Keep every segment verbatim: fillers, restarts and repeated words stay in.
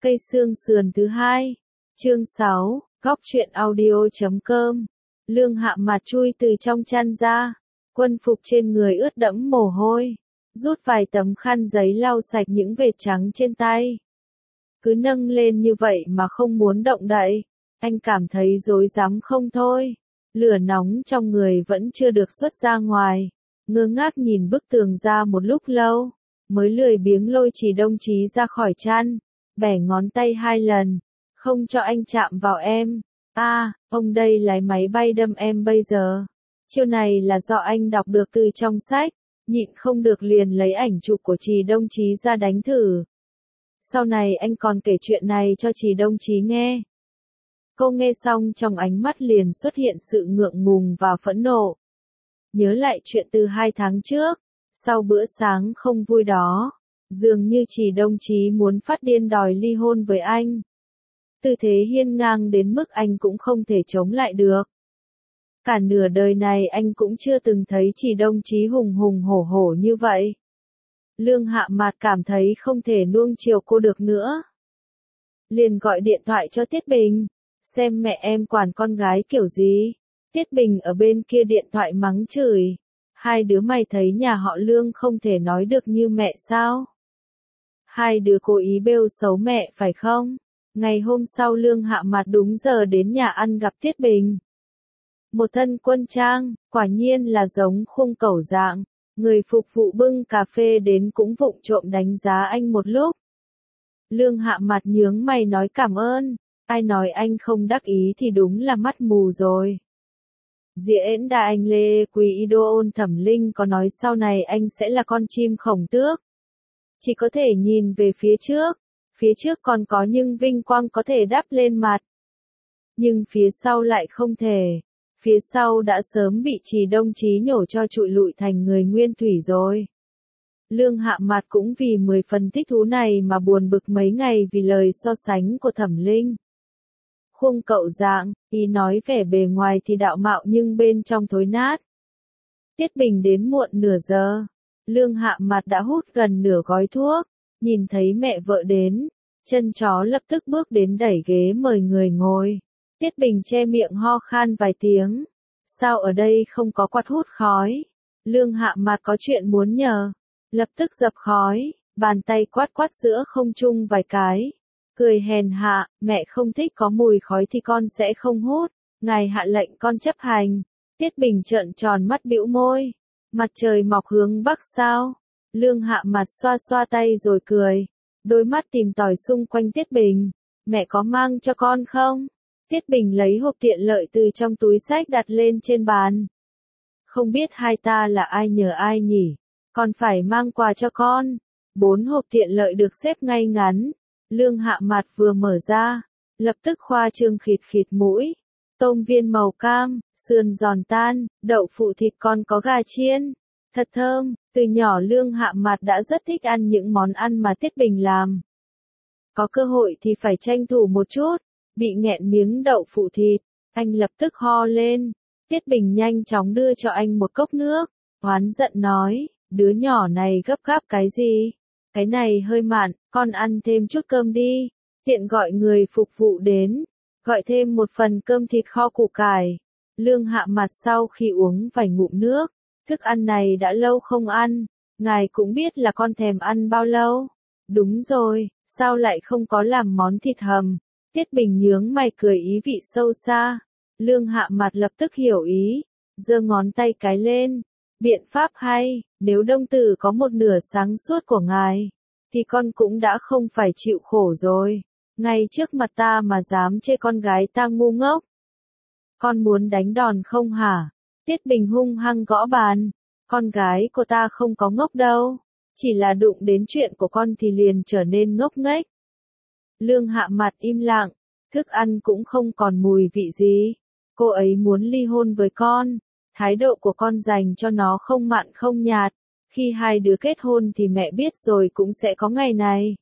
Cây xương sườn thứ hai. Chương sáu, góc truyện audio chấm com. Lương Hạ Mạt chui từ trong chăn ra, quân phục trên người ướt đẫm mồ hôi, rút vài tấm khăn giấy lau sạch những vệt trắng trên tay. Cứ nâng lên như vậy mà không muốn động đậy, anh cảm thấy rối rắm không thôi. Lửa nóng trong người vẫn chưa được xuất ra ngoài, ngơ ngác nhìn bức tường ra một lúc lâu, mới lười biếng lôi Trì Đông Chí ra khỏi chăn, bẻ ngón tay hai lần, không cho anh chạm vào em. A, à, ông đây lái máy bay đâm em bây giờ. Chiêu này là do anh đọc được từ trong sách, nhịn không được liền lấy ảnh chụp của Trì Đông Chí ra đánh thử. Sau này anh còn kể chuyện này cho Trì Đông Chí nghe. Cô nghe xong trong ánh mắt liền xuất hiện sự ngượng ngùng và phẫn nộ. Nhớ lại chuyện từ hai tháng trước, sau bữa sáng không vui đó, dường như Trì Đông Chí muốn phát điên đòi ly hôn với anh. Tư thế hiên ngang đến mức anh cũng không thể chống lại được. Cả nửa đời này anh cũng chưa từng thấy Trì Đông Chí hùng hùng hổ hổ như vậy. Lương Hạ Mạt cảm thấy không thể nuông chiều cô được nữa. Liền gọi điện thoại cho Tiết Bình, xem mẹ em quản con gái kiểu gì. Tiết Bình ở bên kia điện thoại mắng chửi. Hai đứa mày thấy nhà họ Lương không thể nói được như mẹ sao? Hai đứa cố ý bêu xấu mẹ phải không? Ngày hôm sau Lương Hạ Mạt đúng giờ đến nhà ăn gặp Tiết Bình. Một thân quân trang, quả nhiên là giống khung cẩu dạng. Người phục vụ bưng cà phê đến cũng vụng trộm đánh giá anh một lúc. Lương Hạ Mạt nhướng mày nói cảm ơn. Ai nói anh không đắc ý thì đúng là mắt mù rồi. Diễn đà anh Lê Quý Idol Thẩm Linh có nói sau này anh sẽ là con chim khổng tước. Chỉ có thể nhìn về phía trước. Phía trước còn có nhưng vinh quang có thể đắp lên mặt. Nhưng phía sau lại không thể. Phía sau đã sớm bị Trì Đông Chí nhổ cho trụi lụi thành người nguyên thủy rồi. Lương Hạ Mạt cũng vì mười phần thích thú này mà buồn bực mấy ngày vì lời so sánh của Thẩm Linh. Khung cậu dạng, ý nói vẻ bề ngoài thì đạo mạo nhưng bên trong thối nát. Tiết Bình đến muộn nửa giờ. Lương Hạ Mạt đã hút gần nửa gói thuốc. Nhìn thấy mẹ vợ đến, chân chó lập tức bước đến đẩy ghế mời người ngồi. Tiết Bình che miệng ho khan vài tiếng. Sao ở đây không có quạt hút khói? Lương Hạ Mạt có chuyện muốn nhờ. Lập tức dập khói, bàn tay quát quát giữa không trung vài cái. Cười hèn hạ, mẹ không thích có mùi khói thì con sẽ không hút. Ngài hạ lệnh con chấp hành. Tiết Bình trợn tròn mắt bĩu môi. Mặt trời mọc hướng bắc sao? Lương Hạ Mạt xoa xoa tay rồi cười. Đôi mắt tìm tòi xung quanh Tiết Bình. Mẹ có mang cho con không? Tiết Bình lấy hộp tiện lợi từ trong túi xách đặt lên trên bàn. Không biết hai ta là ai nhờ ai nhỉ? Còn phải mang quà cho con. Bốn hộp tiện lợi được xếp ngay ngắn. Lương Hạ Mạt vừa mở ra, lập tức khoa trương khịt khịt mũi. Tôm viên màu cam, sườn giòn tan, đậu phụ thịt còn có gà chiên. Thật thơm, từ nhỏ Lương Hạ Mạt đã rất thích ăn những món ăn mà Tiết Bình làm. Có cơ hội thì phải tranh thủ một chút, bị nghẹn miếng đậu phụ thịt, anh lập tức ho lên. Tiết Bình nhanh chóng đưa cho anh một cốc nước, oán giận nói, đứa nhỏ này gấp gáp cái gì? Cái này hơi mặn, con ăn thêm chút cơm đi. Tiện gọi người phục vụ đến, gọi thêm một phần cơm thịt kho củ cải. Lương Hạ Mạt sau khi uống vài ngụm nước, thức ăn này đã lâu không ăn, ngài cũng biết là con thèm ăn bao lâu. Đúng rồi, sao lại không có làm món thịt hầm? Tiết Bình nhướng mày cười ý vị sâu xa. Lương Hạ Mạt lập tức hiểu ý, giơ ngón tay cái lên. Biện pháp hay, nếu Đông Tử có một nửa sáng suốt của ngài, thì con cũng đã không phải chịu khổ rồi. Ngay trước mặt ta mà dám chê con gái ta ngu ngốc. Con muốn đánh đòn không hả? Tiết Bình hung hăng gõ bàn. Con gái của ta không có ngốc đâu. Chỉ là đụng đến chuyện của con thì liền trở nên ngốc nghếch. Lương Hạ Mạt im lặng. Thức ăn cũng không còn mùi vị gì. Cô ấy muốn ly hôn với con. Thái độ của con dành cho nó không mặn không nhạt. Khi hai đứa kết hôn thì mẹ biết rồi cũng sẽ có ngày này.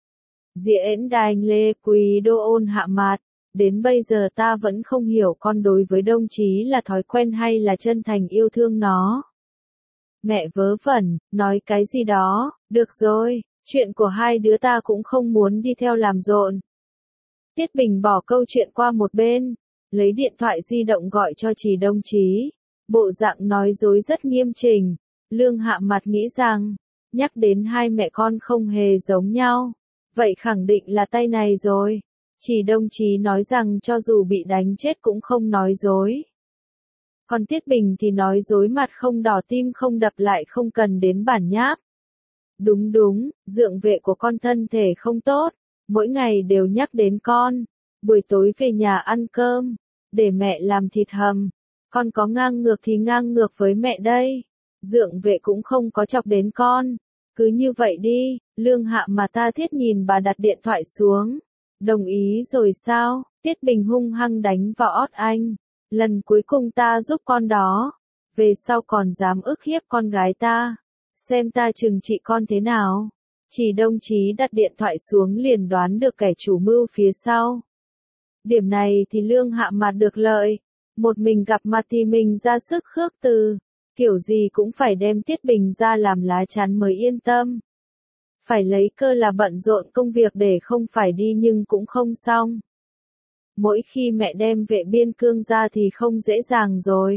Diễn đài Lê Quý Idol Hạ Mạt. Đến bây giờ ta vẫn không hiểu con đối với Đông Chí là thói quen hay là chân thành yêu thương nó. Mẹ vớ vẩn, nói cái gì đó, được rồi, Chuyện của hai đứa ta cũng không muốn đi theo làm rộn. Tiết Bình bỏ câu chuyện qua một bên, lấy điện thoại di động gọi cho Trì Đông Chí. Bộ dạng nói dối rất nghiêm chỉnh. Lương Hạ Mặt nghĩ rằng, nhắc đến hai mẹ con không hề giống nhau. Vậy khẳng định là tay này rồi. Trì Đông Chí nói rằng cho dù bị đánh chết cũng không nói dối. Còn Tiết Bình thì nói dối mặt không đỏ tim không đập lại không cần đến bản nháp. Đúng đúng, dượng vệ của con thân thể không tốt, mỗi ngày đều nhắc đến con. Buổi tối về nhà ăn cơm, để mẹ làm thịt hầm. Con có ngang ngược thì ngang ngược với mẹ đây. Dượng vệ cũng không có chọc đến con. Cứ như vậy đi, Lương Hạ mà ta thiết nhìn bà đặt điện thoại xuống. Đồng ý rồi sao? Tiết Bình hung hăng đánh vào ót anh. Lần cuối cùng ta giúp con đó. Về sau còn dám ức hiếp con gái ta. Xem ta trừng trị con thế nào. Trì Đông Chí đặt điện thoại xuống liền đoán được kẻ chủ mưu phía sau. Điểm này thì Lương Hạ Mặt được lợi. Một mình gặp mặt thì mình ra sức khước từ. Kiểu gì cũng phải đem Tiết Bình ra làm lá chắn mới yên tâm. Phải lấy cơ là bận rộn công việc để không phải đi nhưng cũng không xong. Mỗi khi mẹ đem Vệ Biên Cương ra thì không dễ dàng rồi.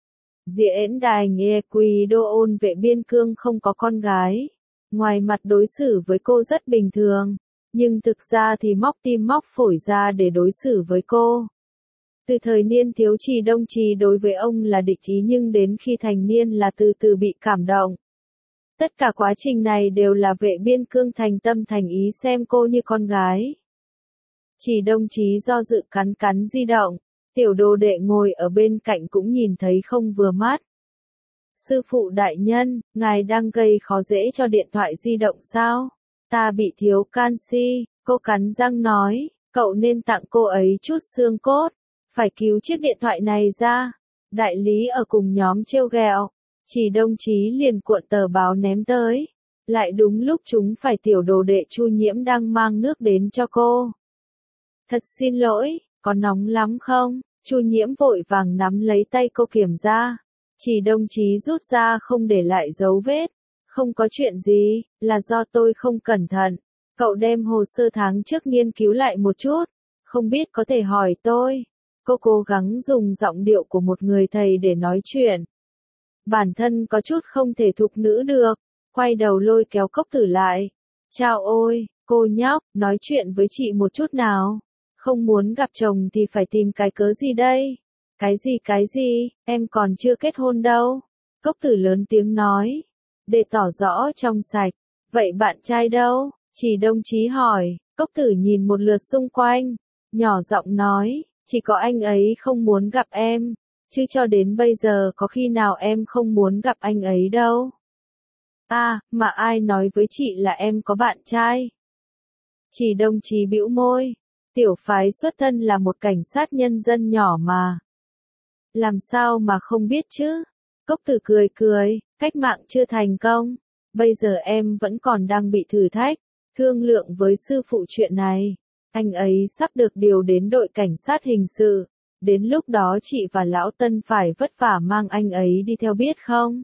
Diễn đài nghe quỳ đô ôn Vệ Biên Cương không có con gái. Ngoài mặt đối xử với cô rất bình thường. Nhưng thực ra thì móc tim móc phổi ra để đối xử với cô. Từ thời niên thiếu Trì Đông Chí đối với ông là địch ý nhưng đến khi thành niên là từ từ bị cảm động. Tất cả quá trình này đều là Vệ Biên Cương thành tâm thành ý xem cô như con gái. Trì Đông Chí do dự cắn cắn di động, tiểu đồ đệ ngồi ở bên cạnh cũng nhìn thấy không vừa mắt. Sư phụ đại nhân, ngài đang gây khó dễ cho điện thoại di động sao? Ta bị thiếu canxi, cô cắn răng nói, cậu nên tặng cô ấy chút xương cốt, phải cứu chiếc điện thoại này ra. Đại lý ở cùng nhóm trêu ghẹo, Trì Đông Chí liền cuộn tờ báo ném tới. Lại đúng lúc chúng phải tiểu đồ đệ Chu Nhiễm đang mang nước đến cho cô. Thật xin lỗi, có nóng lắm không? Chu Nhiễm vội vàng nắm lấy tay cô kiểm ra. Trì Đông Chí rút ra không để lại dấu vết. Không có chuyện gì, là do tôi không cẩn thận. Cậu đem hồ sơ tháng trước nghiên cứu lại một chút. Không biết có thể hỏi tôi. Cô cố gắng dùng giọng điệu của một người thầy để nói chuyện. Bản thân có chút không thể thục nữ được. Quay đầu lôi kéo Cốc Tử lại. Chao ôi, cô nhóc, nói chuyện với chị một chút nào. Không muốn gặp chồng thì phải tìm cái cớ gì đây? Cái gì cái gì, em còn chưa kết hôn đâu. Cốc Tử lớn tiếng nói. Để tỏ rõ trong sạch. Vậy bạn trai đâu? Trì Đông Chí hỏi. Cốc Tử nhìn một lượt xung quanh. Nhỏ giọng nói. Chỉ có anh ấy không muốn gặp em. Chứ cho đến bây giờ có khi nào em không muốn gặp anh ấy đâu. À, mà ai nói với chị là em có bạn trai? Trì Đông Chí bĩu môi. Tiểu phái xuất thân là một cảnh sát nhân dân nhỏ mà. Làm sao mà không biết chứ? Cốc Tử cười cười, cách mạng chưa thành công. Bây giờ em vẫn còn đang bị thử thách. Thương lượng với sư phụ chuyện này. Anh ấy sắp được điều đến đội cảnh sát hình sự. Đến lúc đó chị và Lão Tân phải vất vả mang anh ấy đi theo biết không?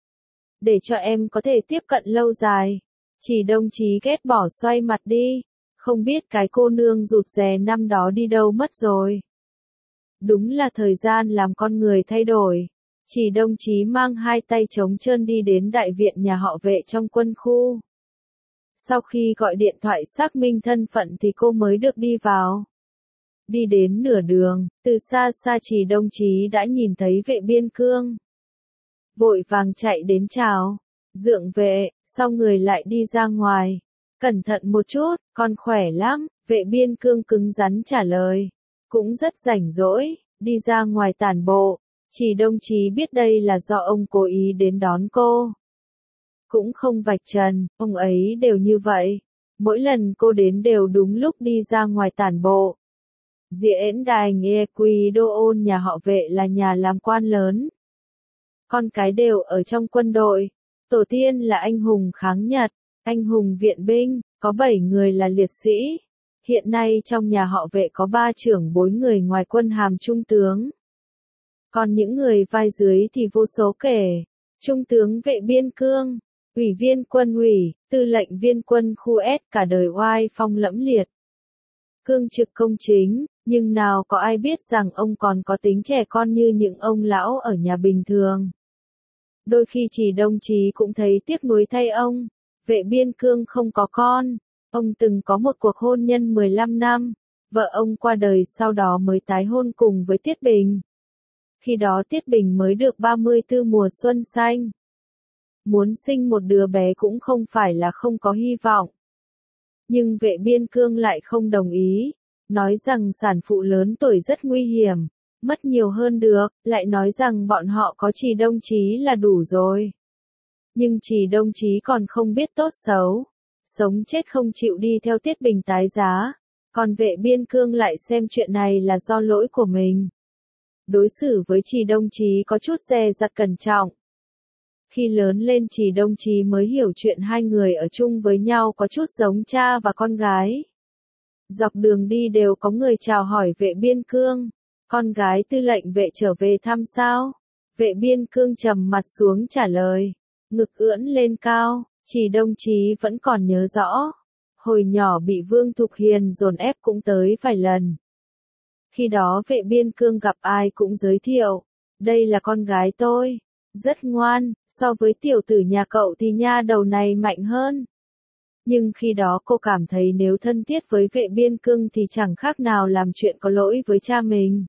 Để cho em có thể tiếp cận lâu dài. Trì Đông Chí ghét bỏ xoay mặt đi. Không biết cái cô nương rụt rè năm đó đi đâu mất rồi. Đúng là thời gian làm con người thay đổi. Trì Đông Chí mang hai tay trống trơn đi đến đại viện nhà họ Vệ trong quân khu. Sau khi gọi điện thoại xác minh thân phận thì cô mới được đi vào. Đi đến nửa đường, từ xa xa Trì Đông Chí đã nhìn thấy Vệ Biên Cương. Vội vàng chạy đến chào. Dượng vệ, sau người lại đi ra ngoài. Cẩn thận một chút, con khỏe lắm, Vệ Biên Cương cứng rắn trả lời. Cũng rất rảnh rỗi, đi ra ngoài tản bộ. Trì Đông Chí biết đây là do ông cố ý đến đón cô. Cũng không vạch trần, ông ấy đều như vậy. Mỗi lần cô đến đều đúng lúc đi ra ngoài tản bộ. Diễn đài nghe Quỳ Đô ôn nhà họ Vệ là nhà làm quan lớn. Con cái đều ở trong quân đội. Tổ tiên là anh hùng kháng Nhật, anh hùng viện binh, có bảy người là liệt sĩ. Hiện nay trong nhà họ Vệ có ba trưởng bối người ngoài quân hàm trung tướng. Còn những người vai dưới thì vô số kể. Trung tướng Vệ Biên Cương, ủy viên quân ủy, tư lệnh viên quân khu S cả đời oai phong lẫm liệt. Cương trực công chính, nhưng nào có ai biết rằng ông còn có tính trẻ con như những ông lão ở nhà bình thường. Đôi khi chỉ đồng chí cũng thấy tiếc nuối thay ông, Vệ Biên Cương không có con, ông từng có một cuộc hôn nhân mười lăm năm, vợ ông qua đời sau đó mới tái hôn cùng với Tiết Bình. Khi đó Tiết Bình mới được ba mươi tư mùa xuân xanh. Muốn sinh một đứa bé cũng không phải là không có hy vọng. Nhưng Vệ Biên Cương lại không đồng ý, nói rằng sản phụ lớn tuổi rất nguy hiểm, mất nhiều hơn được, lại nói rằng bọn họ có Trì Đông Chí là đủ rồi. Nhưng Trì Đông Chí còn không biết tốt xấu, sống chết không chịu đi theo Tiết Bình tái giá, còn Vệ Biên Cương lại xem chuyện này là do lỗi của mình. Đối xử với Trì Đông Chí có chút dè dặt cẩn trọng. Khi lớn lên Trì Đông Chí mới hiểu chuyện hai người ở chung với nhau có chút giống cha và con gái. Dọc đường đi đều có người chào hỏi Vệ Biên Cương, con gái tư lệnh vệ trở về thăm sao? Vệ Biên Cương trầm mặt xuống trả lời, ngực ưỡn lên cao, Trì Đông Chí vẫn còn nhớ rõ. Hồi nhỏ bị Vương Thục Hiền dồn ép cũng tới vài lần. Khi đó Vệ Biên Cương gặp ai cũng giới thiệu, đây là con gái tôi, rất ngoan, so với tiểu tử nhà cậu thì nha đầu này mạnh hơn. Nhưng khi đó cô cảm thấy nếu thân thiết với Vệ Biên Cương thì chẳng khác nào làm chuyện có lỗi với cha mình.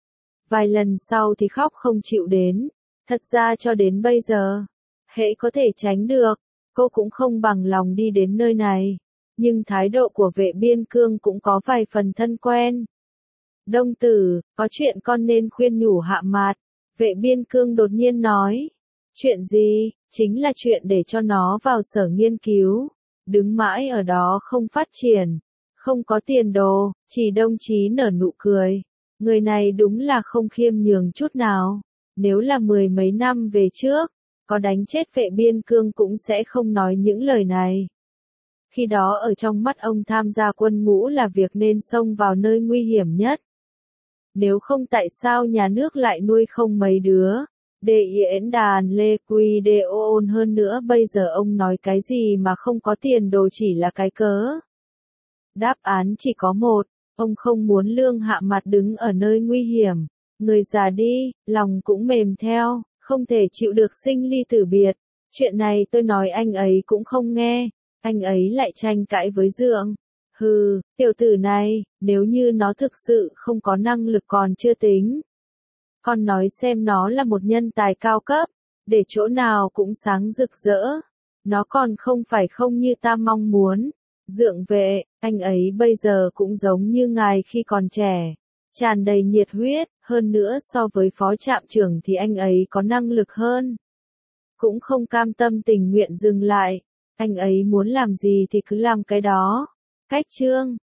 Vài lần sau thì khóc không chịu đến, thật ra cho đến bây giờ, hễ có thể tránh được, cô cũng không bằng lòng đi đến nơi này. Nhưng thái độ của Vệ Biên Cương cũng có vài phần thân quen. Đông tử, có chuyện con nên khuyên nhủ Hạ Mạt. Vệ Biên Cương đột nhiên nói. Chuyện gì? Chính là chuyện để cho nó vào sở nghiên cứu. Đứng mãi ở đó không phát triển. Không có tiền đồ. Trì Đông Chí nở nụ cười. Người này đúng là không khiêm nhường chút nào. Nếu là mười mấy năm về trước, có đánh chết Vệ Biên Cương cũng sẽ không nói những lời này. Khi đó ở trong mắt ông tham gia quân ngũ là việc nên xông vào nơi nguy hiểm nhất. Nếu không tại sao nhà nước lại nuôi không mấy đứa. Để diễn đàn lê quy đê ôn hơn nữa bây giờ ông nói cái gì mà không có tiền đồ chỉ là cái cớ. Đáp án chỉ có một, ông không muốn Lương Hạ Mặt đứng ở nơi nguy hiểm. Người già đi, lòng cũng mềm theo, không thể chịu được sinh ly tử biệt. Chuyện này tôi nói anh ấy cũng không nghe. Anh ấy lại tranh cãi với Dượng. Hừ, tiểu tử này, nếu như nó thực sự không có năng lực còn chưa tính. Con nói xem nó là một nhân tài cao cấp, để chỗ nào cũng sáng rực rỡ. Nó còn không phải không như ta mong muốn. Dượng vệ, anh ấy bây giờ cũng giống như ngài khi còn trẻ. Tràn đầy nhiệt huyết, hơn nữa so với phó trạm trưởng thì anh ấy có năng lực hơn. Cũng không cam tâm tình nguyện dừng lại. Anh ấy muốn làm gì thì cứ làm cái đó. Cách chương